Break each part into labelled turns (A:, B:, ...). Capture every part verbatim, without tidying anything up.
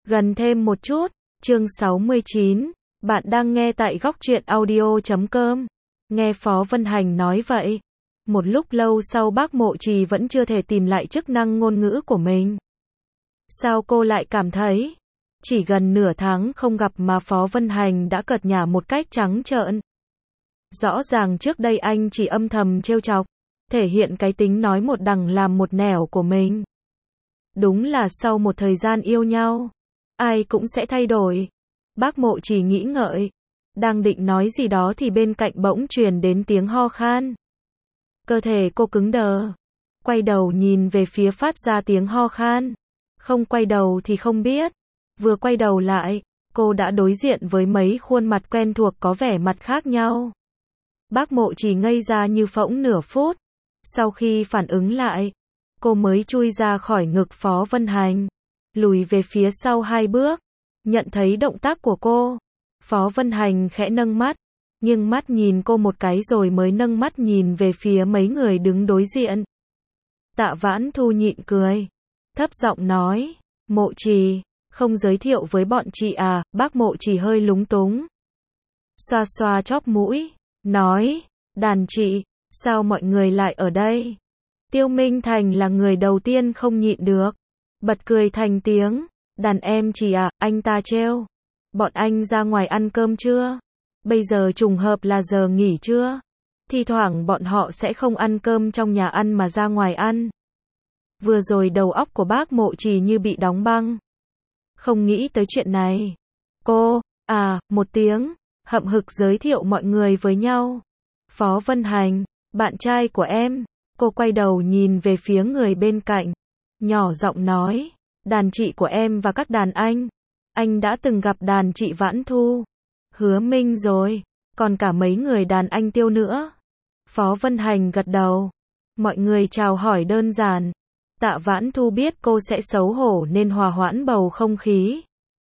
A: Gần thêm một chút, chương sáu mươi chín, bạn đang nghe tại góc truyện audio chấm com. Nghe Phó Vân Hành nói vậy, một lúc lâu sau bác Mộ Trì vẫn chưa thể tìm lại chức năng ngôn ngữ của mình. Sao cô lại cảm thấy, chỉ gần nửa tháng không gặp mà Phó Vân Hành đã cợt nhả một cách trắng trợn. Rõ ràng trước đây anh chỉ âm thầm trêu chọc, thể hiện cái tính nói một đằng làm một nẻo của mình. Đúng là sau một thời gian yêu nhau, ai cũng sẽ thay đổi. Bác Mộ Trì nghĩ ngợi, đang định nói gì đó thì bên cạnh bỗng truyền đến tiếng ho khan. Cơ thể cô cứng đờ, quay đầu nhìn về phía phát ra tiếng ho khan. Không quay đầu thì không biết, vừa quay đầu lại, cô đã đối diện với mấy khuôn mặt quen thuộc có vẻ mặt khác nhau. Bác Mộ Trì ngây ra như phỗng nửa phút, sau khi phản ứng lại, cô mới chui ra khỏi ngực Phó Vân Hành, lùi về phía sau hai bước, nhận thấy động tác của cô. Phó Vân Hành khẽ nâng mắt, nghiêng mắt nhìn cô một cái rồi mới nâng mắt nhìn về phía mấy người đứng đối diện. Tạ Vãn Thu nhịn cười, thấp giọng nói, Mộ Trì, không giới thiệu với bọn chị à? Bác Mộ Trì hơi lúng túng, xoa xoa chóp mũi, nói, đàn chị, sao mọi người lại ở đây? Tiêu Minh Thành là người đầu tiên không nhịn được, bật cười thành tiếng, đàn em chị à, anh ta trêu. Bọn anh ra ngoài ăn cơm chưa? Bây giờ trùng hợp là giờ nghỉ trưa. Thi thoảng bọn họ sẽ không ăn cơm trong nhà ăn mà ra ngoài ăn. Vừa rồi đầu óc của bác Mộ Trì như bị đóng băng. Không nghĩ tới chuyện này. Cô, à, một tiếng, hậm hực giới thiệu mọi người với nhau. Phó Vân Hành, bạn trai của em. Cô quay đầu nhìn về phía người bên cạnh, nhỏ giọng nói, đàn chị của em và các đàn anh. Anh đã từng gặp đàn chị Vãn Thu, Hứa Minh rồi, còn cả mấy người đàn anh Tiêu nữa. Phó Vân Hành gật đầu. Mọi người chào hỏi đơn giản. Tạ Vãn Thu biết cô sẽ xấu hổ nên hòa hoãn bầu không khí.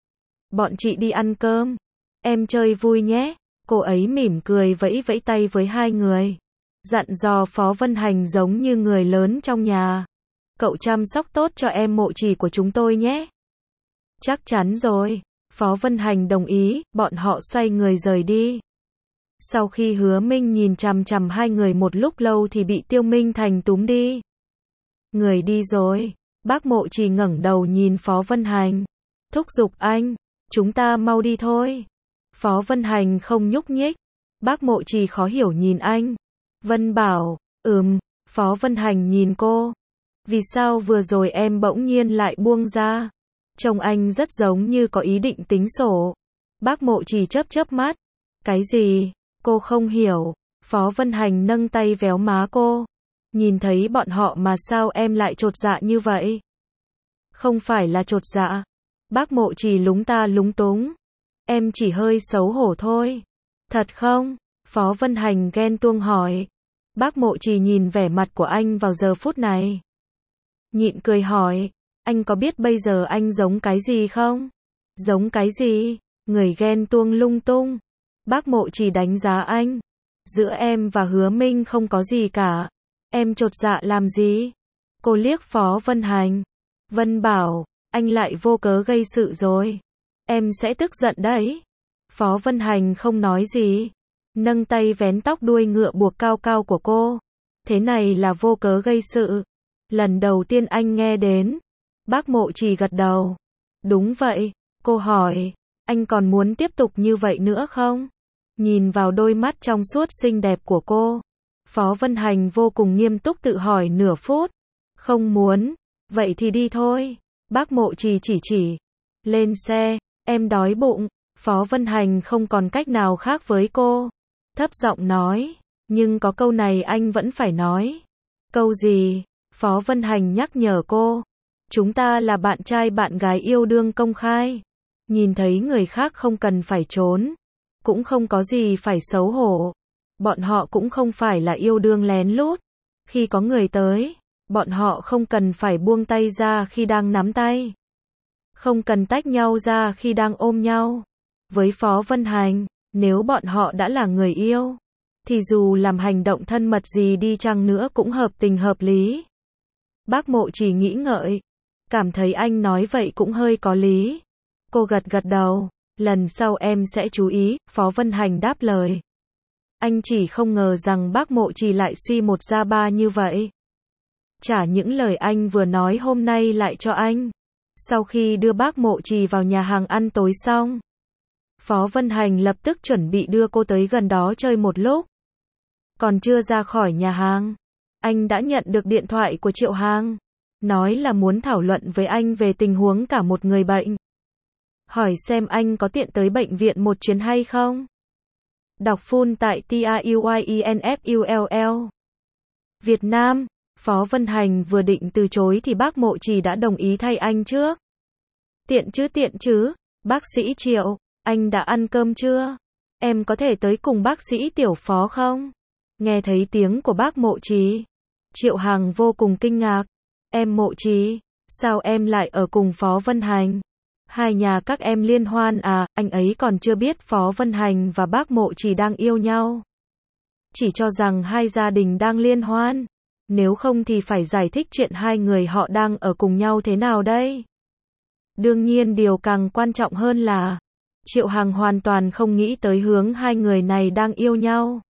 A: Bọn chị đi ăn cơm, em chơi vui nhé. Cô ấy mỉm cười vẫy vẫy tay với hai người, dặn dò Phó Vân Hành giống như người lớn trong nhà. Cậu chăm sóc tốt cho em Mộ Trì của chúng tôi nhé. Chắc chắn rồi. Phó Vân Hành đồng ý, bọn họ xoay người rời đi. Sau khi Hứa Minh nhìn chằm chằm hai người một lúc lâu thì bị Tiêu Minh Thành túm đi. Người đi rồi. Bác Mộ Trì ngẩng đầu nhìn Phó Vân Hành, thúc giục anh, chúng ta mau đi thôi. Phó Vân Hành không nhúc nhích. Bác Mộ Trì khó hiểu nhìn anh. Vân bảo, ừm. Phó Vân Hành nhìn cô. Vì sao vừa rồi em bỗng nhiên lại buông ra? Trông anh rất giống như có ý định tính sổ. Bác Mộ Trì chớp chớp mắt. Cái gì? Cô không hiểu. Phó Vân Hành nâng tay véo má cô. Nhìn thấy bọn họ mà sao em lại chột dạ như vậy? Không phải là chột dạ. Bác Mộ Trì lúng ta lúng túng. Em chỉ hơi xấu hổ thôi. Thật không? Phó Vân Hành ghen tuông hỏi. Bác Mộ Trì nhìn vẻ mặt của anh vào giờ phút này, nhịn cười hỏi, anh có biết bây giờ anh giống cái gì không? Giống cái gì? Người ghen tuông lung tung. Bác Mộ Trì đánh giá anh. Giữa em và Hứa Minh không có gì cả. Em chột dạ làm gì? Cô liếc Phó Vân Hành. Vân bảo, anh lại vô cớ gây sự rồi. Em sẽ tức giận đấy. Phó Vân Hành không nói gì, nâng tay vén tóc đuôi ngựa buộc cao cao của cô. Thế này là vô cớ gây sự. Lần đầu tiên anh nghe đến. Bác Mộ Trì gật đầu. Đúng vậy. Cô hỏi, anh còn muốn tiếp tục như vậy nữa không? Nhìn vào đôi mắt trong suốt xinh đẹp của cô, Phó Vân Hành vô cùng nghiêm túc tự hỏi nửa phút. Không muốn. Vậy thì đi thôi. Bác Mộ Trì chỉ chỉ. Lên xe, em đói bụng. Phó Vân Hành không còn cách nào khác với cô. Thấp giọng nói, nhưng có câu này anh vẫn phải nói. Câu gì? Phó Vân Hành nhắc nhở cô. Chúng ta là bạn trai bạn gái yêu đương công khai. Nhìn thấy người khác không cần phải trốn. Cũng không có gì phải xấu hổ. Bọn họ cũng không phải là yêu đương lén lút. Khi có người tới, bọn họ không cần phải buông tay ra khi đang nắm tay. Không cần tách nhau ra khi đang ôm nhau. Với Phó Vân Hành, nếu bọn họ đã là người yêu, thì dù làm hành động thân mật gì đi chăng nữa cũng hợp tình hợp lý. Bác Mộ Trì nghĩ ngợi, cảm thấy anh nói vậy cũng hơi có lý. Cô gật gật đầu. Lần sau em sẽ chú ý, Phó Vân Hành đáp lời. Anh chỉ không ngờ rằng bác Mộ Trì lại suy một ra ba như vậy. Trả những lời anh vừa nói hôm nay lại cho anh. Sau khi đưa bác Mộ Trì vào nhà hàng ăn tối xong, Phó Vân Hành lập tức chuẩn bị đưa cô tới gần đó chơi một lúc. Còn chưa ra khỏi nhà hàng, anh đã nhận được điện thoại của Triệu Hàng. Nói là muốn thảo luận với anh về tình huống cả một người bệnh. Hỏi xem anh có tiện tới bệnh viện một chuyến hay không. Đọc full tại T R U Y E N F U L L. Việt Nam, Phó Vân Hành vừa định từ chối thì bác Mộ Trì đã đồng ý thay anh trước. Tiện chứ tiện chứ, bác sĩ Triệu, anh đã ăn cơm chưa? Em có thể tới cùng bác sĩ Tiểu Phó không? Nghe thấy tiếng của bác Mộ Trì, Triệu Hàng vô cùng kinh ngạc. Em Mộ Trì, sao em lại ở cùng Phó Vân Hành? Hai nhà các em liên hoan à? Anh ấy còn chưa biết Phó Vân Hành và bác Mộ Trì đang yêu nhau. Chỉ cho rằng hai gia đình đang liên hoan. Nếu không thì phải giải thích chuyện hai người họ đang ở cùng nhau thế nào đây? Đương nhiên điều càng quan trọng hơn là Triệu Hàng hoàn toàn không nghĩ tới hướng hai người này đang yêu nhau.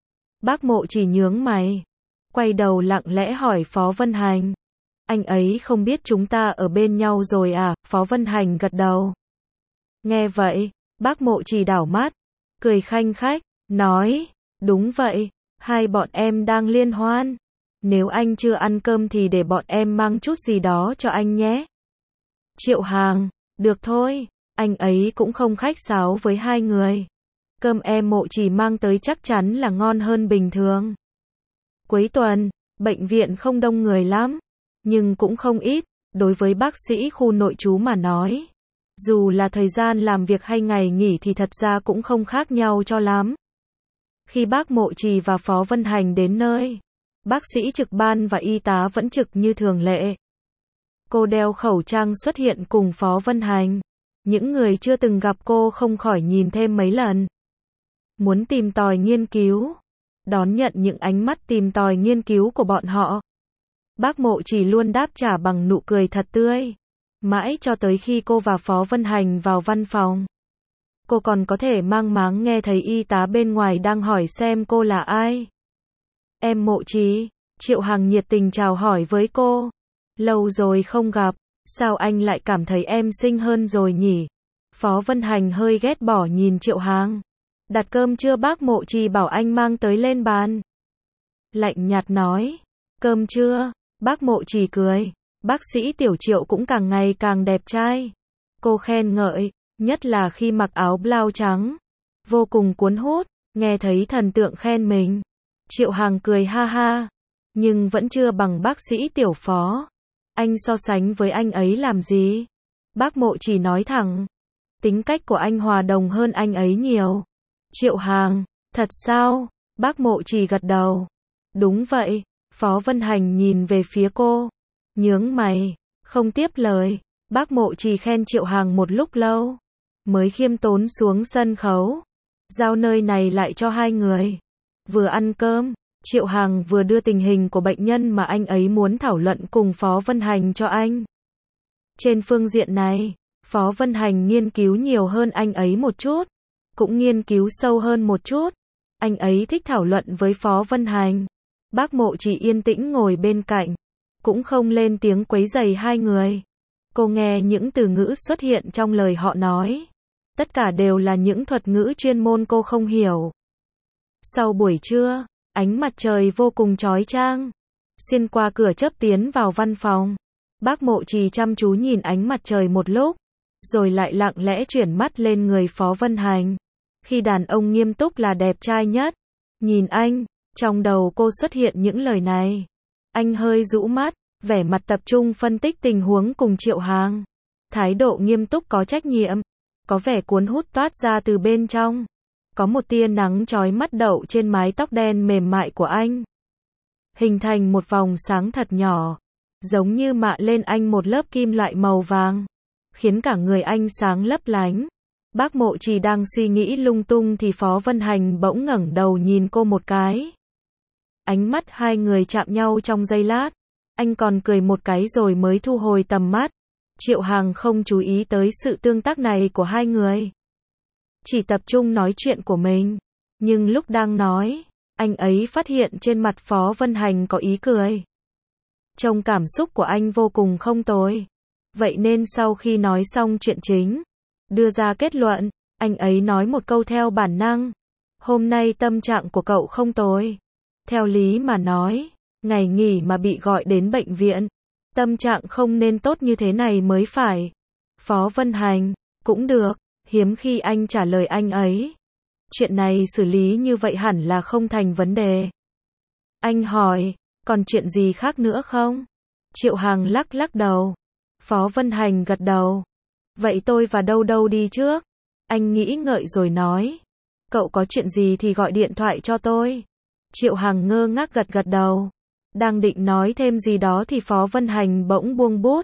A: Bác Mộ Trì nhướng mày, quay đầu lặng lẽ hỏi Phó Vân Hành. Anh ấy không biết chúng ta ở bên nhau rồi à? Phó Vân Hành gật đầu. Nghe vậy, bác Mộ Trì đảo mắt, cười khanh khách, nói, đúng vậy, hai bọn em đang liên hoan. Nếu anh chưa ăn cơm thì để bọn em mang chút gì đó cho anh nhé. Triệu Hàng, được thôi, anh ấy cũng không khách sáo với hai người. Cơm em Mộ Trì mang tới chắc chắn là ngon hơn bình thường. Cuối tuần, bệnh viện không đông người lắm, nhưng cũng không ít, đối với bác sĩ khu nội trú mà nói. Dù là thời gian làm việc hay ngày nghỉ thì thật ra cũng không khác nhau cho lắm. Khi bác Mộ Trì và Phó Vân Hành đến nơi, bác sĩ trực ban và y tá vẫn trực như thường lệ. Cô đeo khẩu trang xuất hiện cùng Phó Vân Hành. Những người chưa từng gặp cô không khỏi nhìn thêm mấy lần. Muốn tìm tòi nghiên cứu, đón nhận những ánh mắt tìm tòi nghiên cứu của bọn họ. Bác Mộ Trì luôn đáp trả bằng nụ cười thật tươi. Mãi cho tới khi cô và Phó Vân Hành vào văn phòng, cô còn có thể mang máng nghe thấy y tá bên ngoài đang hỏi xem cô là ai. Em Mộ Trì, Triệu Hàng nhiệt tình chào hỏi với cô. Lâu rồi không gặp, sao anh lại cảm thấy em xinh hơn rồi nhỉ? Phó Vân Hành hơi ghét bỏ nhìn Triệu Hàng. Đặt cơm chưa? Bác Mộ Trì bảo anh mang tới lên bàn. Lạnh nhạt nói, cơm chưa? Bác Mộ Trì cười. Bác sĩ Tiểu Triệu cũng càng ngày càng đẹp trai. Cô khen ngợi, nhất là khi mặc áo blau trắng. Vô cùng cuốn hút, nghe thấy thần tượng khen mình. Triệu Hàng cười ha ha. Nhưng vẫn chưa bằng bác sĩ Tiểu Phó. Anh so sánh với anh ấy làm gì? Bác Mộ Trì nói thẳng. Tính cách của anh hòa đồng hơn anh ấy nhiều. Triệu Hàng, thật sao? Bác Mộ Trì gật đầu. Đúng vậy. Phó Vân Hành nhìn về phía cô, nhướng mày, không tiếp lời. Bác Mộ Trì khen Triệu Hàng một lúc lâu, mới khiêm tốn xuống sân khấu, giao nơi này lại cho hai người. Vừa ăn cơm, Triệu Hàng vừa đưa tình hình của bệnh nhân mà anh ấy muốn thảo luận cùng Phó Vân Hành cho anh. Trên phương diện này, Phó Vân Hành nghiên cứu nhiều hơn anh ấy một chút, cũng nghiên cứu sâu hơn một chút. Anh ấy thích thảo luận với Phó Vân Hành. Bác Mộ Trì yên tĩnh ngồi bên cạnh, cũng không lên tiếng quấy rầy hai người. Cô nghe những từ ngữ xuất hiện trong lời họ nói. Tất cả đều là những thuật ngữ chuyên môn cô không hiểu. Sau buổi trưa, ánh mặt trời vô cùng chói chang, xuyên qua cửa chớp tiến vào văn phòng. Bác Mộ Trì chăm chú nhìn ánh mặt trời một lúc, rồi lại lặng lẽ chuyển mắt lên người Phó Vân Hành. Khi đàn ông nghiêm túc là đẹp trai nhất. Nhìn anh. Trong đầu cô xuất hiện những lời này. Anh hơi rũ mắt, vẻ mặt tập trung phân tích tình huống cùng Triệu Hàng. Thái độ nghiêm túc có trách nhiệm, có vẻ cuốn hút toát ra từ bên trong. Có một tia nắng chói mắt đậu trên mái tóc đen mềm mại của anh, hình thành một vòng sáng thật nhỏ, giống như mạ lên anh một lớp kim loại màu vàng, khiến cả người anh sáng lấp lánh. Bác Mộ Trì đang suy nghĩ lung tung thì Phó Vân Hành bỗng ngẩng đầu nhìn cô một cái. Ánh mắt hai người chạm nhau trong giây lát, anh còn cười một cái rồi mới thu hồi tầm mắt. Triệu Hằng không chú ý tới sự tương tác này của hai người. Chỉ tập trung nói chuyện của mình. Nhưng lúc đang nói, anh ấy phát hiện trên mặt Phó Vân Hành có ý cười. Trông cảm xúc của anh vô cùng không tồi. Vậy nên sau khi nói xong chuyện chính, đưa ra kết luận, anh ấy nói một câu theo bản năng. Hôm nay tâm trạng của cậu không tồi. Theo lý mà nói, ngày nghỉ mà bị gọi đến bệnh viện, tâm trạng không nên tốt như thế này mới phải. Phó Vân Hành, cũng được, hiếm khi anh trả lời anh ấy. Chuyện này xử lý như vậy hẳn là không thành vấn đề. Anh hỏi, còn chuyện gì khác nữa không? Triệu Hằng lắc lắc đầu. Phó Vân Hành gật đầu. Vậy tôi và Đâu Đâu đi trước. Anh nghĩ ngợi rồi nói. Cậu có chuyện gì thì gọi điện thoại cho tôi. Triệu Hằng ngơ ngác gật gật đầu. Đang định nói thêm gì đó thì Phó Vân Hành bỗng buông bút.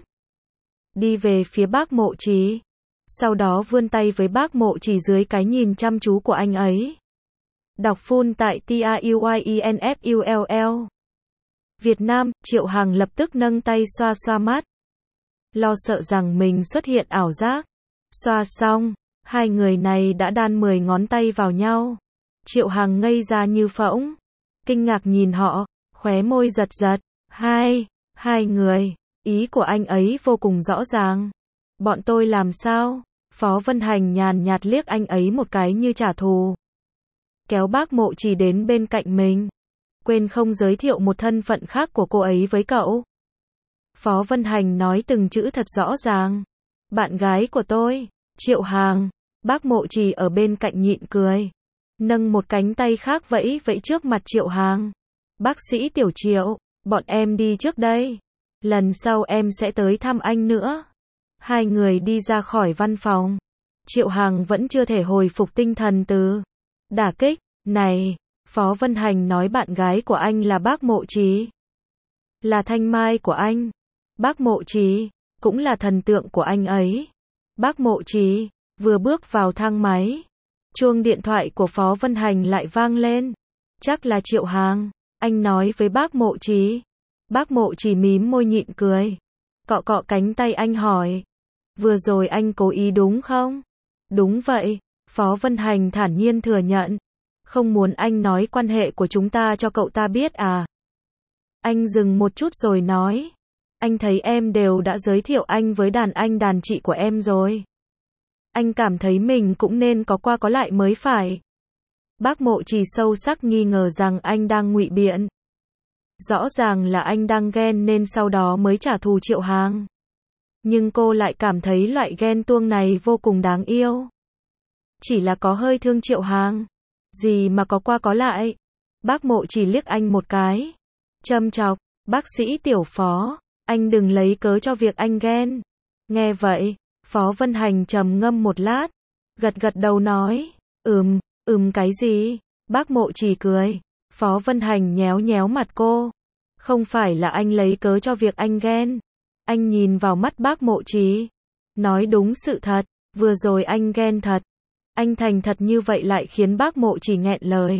A: Đi về phía Bác Mộ Trì. Sau đó vươn tay với Bác Mộ Trì dưới cái nhìn chăm chú của anh ấy. Đọc full tại T R U Y E N F U L L. Việt Nam, Triệu Hằng lập tức nâng tay xoa xoa mắt. Lo sợ rằng mình xuất hiện ảo giác. Xoa xong, hai người này đã đan mười ngón tay vào nhau. Triệu Hằng ngây ra như phỗng. Kinh ngạc nhìn họ, khóe môi giật giật. Hai, hai người, ý của anh ấy vô cùng rõ ràng. Bọn tôi làm sao? Phó Vân Hành nhàn nhạt liếc anh ấy một cái như trả thù. Kéo Bác Mộ Trì đến bên cạnh mình. Quên không giới thiệu một thân phận khác của cô ấy với cậu. Phó Vân Hành nói từng chữ thật rõ ràng. Bạn gái của tôi, Triệu Hằng. Bác Mộ Trì ở bên cạnh nhịn cười. Nâng một cánh tay khác vẫy vẫy trước mặt Triệu Hằng. Bác sĩ Tiểu Triệu, bọn em đi trước đây. Lần sau em sẽ tới thăm anh nữa. Hai người đi ra khỏi văn phòng. Triệu Hằng vẫn chưa thể hồi phục tinh thần từ đả kích này. Phó Vân Hành nói bạn gái của anh là Bác Mộ Trì. Là thanh mai của anh. Bác Mộ Trì cũng là thần tượng của anh ấy. Bác Mộ Trì vừa bước vào thang máy, chuông điện thoại của Phó Vân Hành lại vang lên. Chắc là Triệu Hằng, anh nói với Bác Mộ Trì. Bác Mộ Trì mím môi nhịn cười. Cọ cọ cánh tay anh hỏi. Vừa rồi anh cố ý đúng không? Đúng vậy, Phó Vân Hành thản nhiên thừa nhận. Không muốn anh nói quan hệ của chúng ta cho cậu ta biết à? Anh dừng một chút rồi nói. Anh thấy em đều đã giới thiệu anh với đàn anh đàn chị của em rồi. Anh cảm thấy mình cũng nên có qua có lại mới phải. Bác Mộ Trì sâu sắc nghi ngờ rằng anh đang ngụy biện. Rõ ràng là anh đang ghen nên sau đó mới trả thù Triệu Hằng. Nhưng cô lại cảm thấy loại ghen tuông này vô cùng đáng yêu. Chỉ là có hơi thương Triệu Hằng. Gì mà có qua có lại. Bác Mộ Trì liếc anh một cái. Châm chọc, bác sĩ Tiểu Phó, anh đừng lấy cớ cho việc anh ghen. Nghe vậy, Phó Vân Hành trầm ngâm một lát, gật gật đầu nói, ừm, ừm cái gì? Bác Mộ Trì cười. Phó Vân Hành nhéo nhéo mặt cô. Không phải là anh lấy cớ cho việc anh ghen. Anh nhìn vào mắt Bác Mộ Trì. Nói đúng sự thật, vừa rồi anh ghen thật. Anh thành thật như vậy lại khiến Bác Mộ Trì nghẹn lời.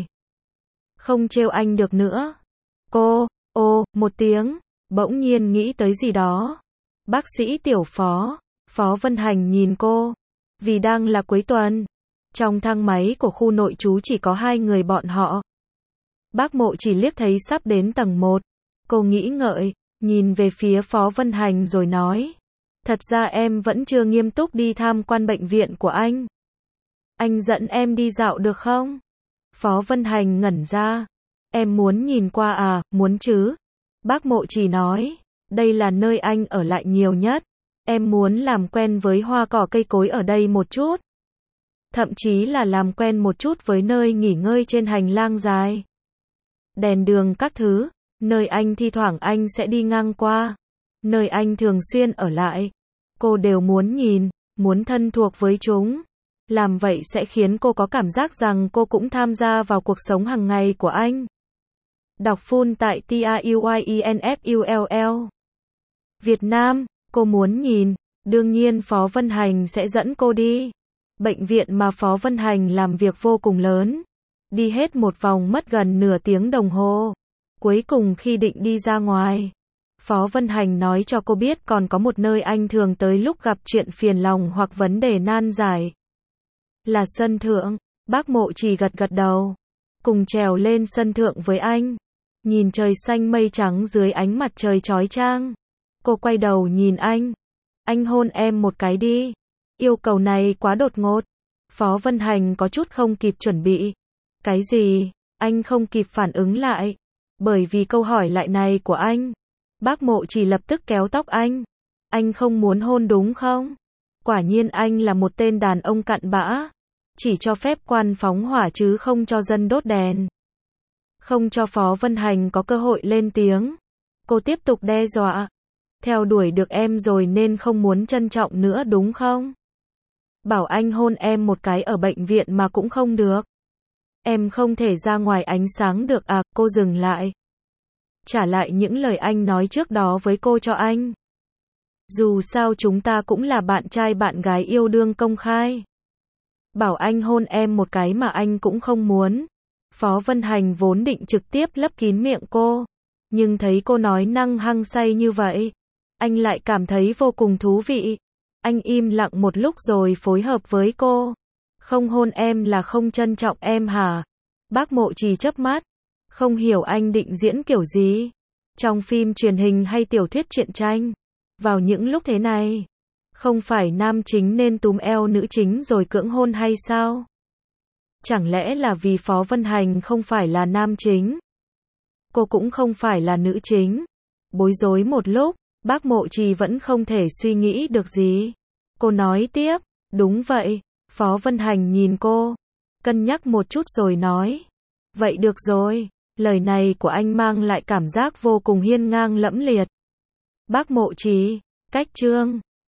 A: Không trêu anh được nữa. Cô, ô, một tiếng, bỗng nhiên nghĩ tới gì đó. Bác sĩ Tiểu Phó, Phó Vân Hành nhìn cô. Vì đang là cuối tuần. Trong thang máy của khu nội trú chỉ có hai người bọn họ. Bác Mộ Trì liếc thấy sắp đến tầng một. Cô nghĩ ngợi, nhìn về phía Phó Vân Hành rồi nói. Thật ra em vẫn chưa nghiêm túc đi tham quan bệnh viện của anh. Anh dẫn em đi dạo được không? Phó Vân Hành ngẩn ra. Em muốn nhìn qua à, muốn chứ? Bác Mộ Trì nói. Đây là nơi anh ở lại nhiều nhất. Em muốn làm quen với hoa cỏ cây cối ở đây một chút. Thậm chí là làm quen một chút với nơi nghỉ ngơi trên hành lang dài. Đèn đường các thứ. Nơi anh thi thoảng anh sẽ đi ngang qua. Nơi anh thường xuyên ở lại. Cô đều muốn nhìn, muốn thân thuộc với chúng. Làm vậy sẽ khiến cô có cảm giác rằng cô cũng tham gia vào cuộc sống hàng ngày của anh. Đọc full tại T R U Y E N F U L L. Việt Nam, cô muốn nhìn, đương nhiên Phó Vân Hành sẽ dẫn cô đi. Bệnh viện mà Phó Vân Hành làm việc vô cùng lớn. Đi hết một vòng mất gần nửa tiếng đồng hồ. Cuối cùng khi định đi ra ngoài, Phó Vân Hành nói cho cô biết còn có một nơi anh thường tới lúc gặp chuyện phiền lòng hoặc vấn đề nan giải. Là sân thượng. Bác Mộ Trì gật gật đầu. Cùng trèo lên sân thượng với anh. Nhìn trời xanh mây trắng dưới ánh mặt trời chói chang. Cô quay đầu nhìn anh. Anh hôn em một cái đi. Yêu cầu này quá đột ngột. Phó Vân Hành có chút không kịp chuẩn bị. Cái gì? Anh không kịp phản ứng lại. Bởi vì câu hỏi lại này của anh. Bác Mộ Trì lập tức kéo tóc anh. Anh không muốn hôn đúng không? Quả nhiên anh là một tên đàn ông cặn bã. Chỉ cho phép quan phóng hỏa chứ không cho dân đốt đèn. Không cho Phó Vân Hành có cơ hội lên tiếng. Cô tiếp tục đe dọa. Theo đuổi được em rồi nên không muốn trân trọng nữa đúng không? Bảo anh hôn em một cái ở bệnh viện mà cũng không được. Em không thể ra ngoài ánh sáng được à? Cô dừng lại. Trả lại những lời anh nói trước đó với cô cho anh. Dù sao chúng ta cũng là bạn trai bạn gái yêu đương công khai. Bảo anh hôn em một cái mà anh cũng không muốn. Phó Vân Hành vốn định trực tiếp lấp kín miệng cô. Nhưng thấy cô nói năng hăng say như vậy. Anh lại cảm thấy vô cùng thú vị. Anh im lặng một lúc rồi phối hợp với cô. Không hôn em là không trân trọng em hả? Bác Mộ Trì chớp mắt. Không hiểu anh định diễn kiểu gì. Trong phim truyền hình hay tiểu thuyết truyện tranh. Vào những lúc thế này. Không phải nam chính nên túm eo nữ chính rồi cưỡng hôn hay sao? Chẳng lẽ là vì Phó Vân Hành không phải là nam chính? Cô cũng không phải là nữ chính. Bối rối một lúc, bác Mộ Trì vẫn không thể suy nghĩ được gì. Cô nói tiếp, đúng vậy. Phó Vân Hành nhìn cô, cân nhắc một chút rồi nói. Vậy được rồi, lời này của anh mang lại cảm giác vô cùng hiên ngang lẫm liệt. Bác Mộ Trì, cách chương.